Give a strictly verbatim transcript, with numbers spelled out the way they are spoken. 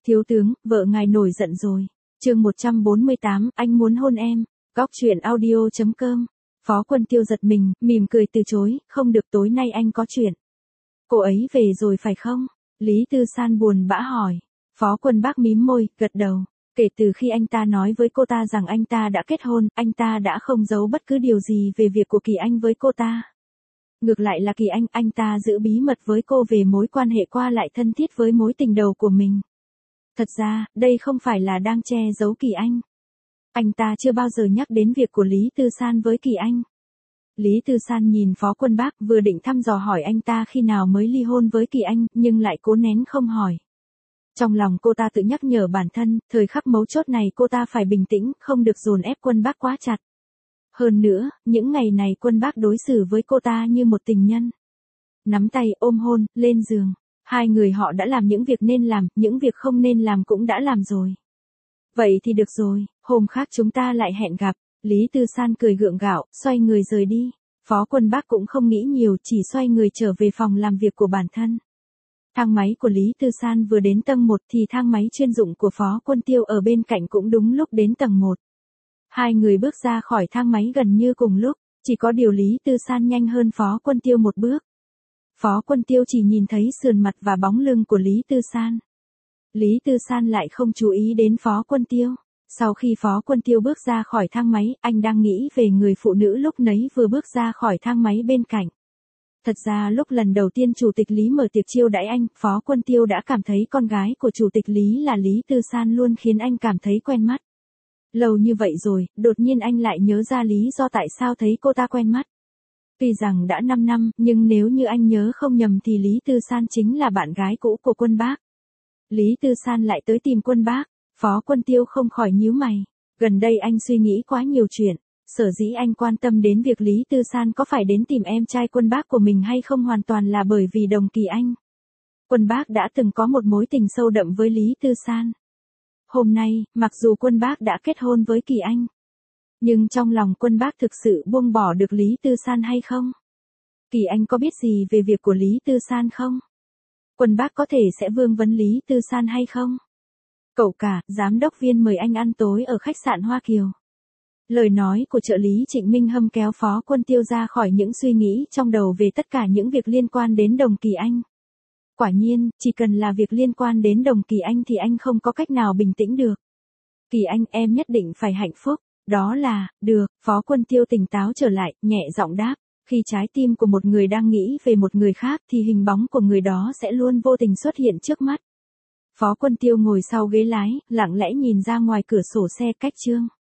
Thiếu tướng, vợ ngài nổi giận rồi. Chương một trăm bốn mươi tám, anh muốn hôn em. Góc truyện audio chấm com. Phó Quân Tiêu giật mình, mỉm cười từ chối, không được, tối nay anh có chuyện. Cô ấy về rồi phải không? Lý Tư San buồn bã hỏi. Phó Quân Bác mím môi, gật đầu. Kể từ khi anh ta nói với cô ta rằng anh ta đã kết hôn, anh ta đã không giấu bất cứ điều gì về việc của Kỳ Anh với cô ta. Ngược lại là Kỳ Anh, anh ta giữ bí mật với cô về mối quan hệ qua lại thân thiết với mối tình đầu của mình. Thật ra, đây không phải là đang che giấu Kỳ Anh. Anh ta chưa bao giờ nhắc đến việc của Lý Tư San với Kỳ Anh. Lý Tư San nhìn Phó Quân Bác, vừa định thăm dò hỏi anh ta khi nào mới ly hôn với Kỳ Anh, nhưng lại cố nén không hỏi. Trong lòng cô ta tự nhắc nhở bản thân, thời khắc mấu chốt này cô ta phải bình tĩnh, không được dồn ép Quân Bác quá chặt. Hơn nữa, những ngày này Quân Bác đối xử với cô ta như một tình nhân. Nắm tay, ôm hôn, lên giường. Hai người họ đã làm những việc nên làm, những việc không nên làm cũng đã làm rồi. Vậy thì được rồi, hôm khác chúng ta lại hẹn gặp. Lý Tư San cười gượng gạo, xoay người rời đi. Phó Quân Bác cũng không nghĩ nhiều, chỉ xoay người trở về phòng làm việc của bản thân. Thang máy của Lý Tư San vừa đến tầng một thì thang máy chuyên dụng của Phó Quân Tiêu ở bên cạnh cũng đúng lúc đến tầng một. Hai người bước ra khỏi thang máy gần như cùng lúc, chỉ có điều Lý Tư San nhanh hơn Phó Quân Tiêu một bước. Phó Quân Tiêu chỉ nhìn thấy sườn mặt và bóng lưng của Lý Tư San. Lý Tư San lại không chú ý đến Phó Quân Tiêu. Sau khi Phó Quân Tiêu bước ra khỏi thang máy, anh đang nghĩ về người phụ nữ lúc nấy vừa bước ra khỏi thang máy bên cạnh. Thật ra lúc lần đầu tiên Chủ tịch Lý mở tiệc chiêu đãi anh, Phó Quân Tiêu đã cảm thấy con gái của Chủ tịch Lý là Lý Tư San luôn khiến anh cảm thấy quen mắt. Lâu như vậy rồi, đột nhiên anh lại nhớ ra lý do tại sao thấy cô ta quen mắt. Tuy rằng đã năm năm, nhưng nếu như anh nhớ không nhầm thì Lý Tư San chính là bạn gái cũ của Quân Bác. Lý Tư San lại tới tìm Quân Bác, Phó Quân Tiêu không khỏi nhíu mày. Gần đây anh suy nghĩ quá nhiều chuyện, sở dĩ anh quan tâm đến việc Lý Tư San có phải đến tìm em trai Quân Bác của mình hay không hoàn toàn là bởi vì đồng Kỳ Anh. Quân Bác đã từng có một mối tình sâu đậm với Lý Tư San. Hôm nay, mặc dù Quân Bác đã kết hôn với Kỳ Anh, nhưng trong lòng Quân Bác thực sự buông bỏ được Lý Tư San hay không? Kỳ Anh có biết gì về việc của Lý Tư San không? Quân Bác có thể sẽ vương vấn Lý Tư San hay không? Cậu cả, giám đốc viên mời anh ăn tối ở khách sạn Hoa Kiều. Lời nói của trợ lý Trịnh Minh Hâm kéo Phó Quân Tiêu ra khỏi những suy nghĩ trong đầu về tất cả những việc liên quan đến đồng Kỳ Anh. Quả nhiên, chỉ cần là việc liên quan đến đồng Kỳ Anh thì anh không có cách nào bình tĩnh được. Kỳ Anh, em nhất định phải hạnh phúc. Đó là, được, Phó Quân Tiêu tỉnh táo trở lại, nhẹ giọng đáp. Khi trái tim của một người đang nghĩ về một người khác thì hình bóng của người đó sẽ luôn vô tình xuất hiện trước mắt. Phó Quân Tiêu ngồi sau ghế lái, lặng lẽ nhìn ra ngoài cửa sổ xe cách Trương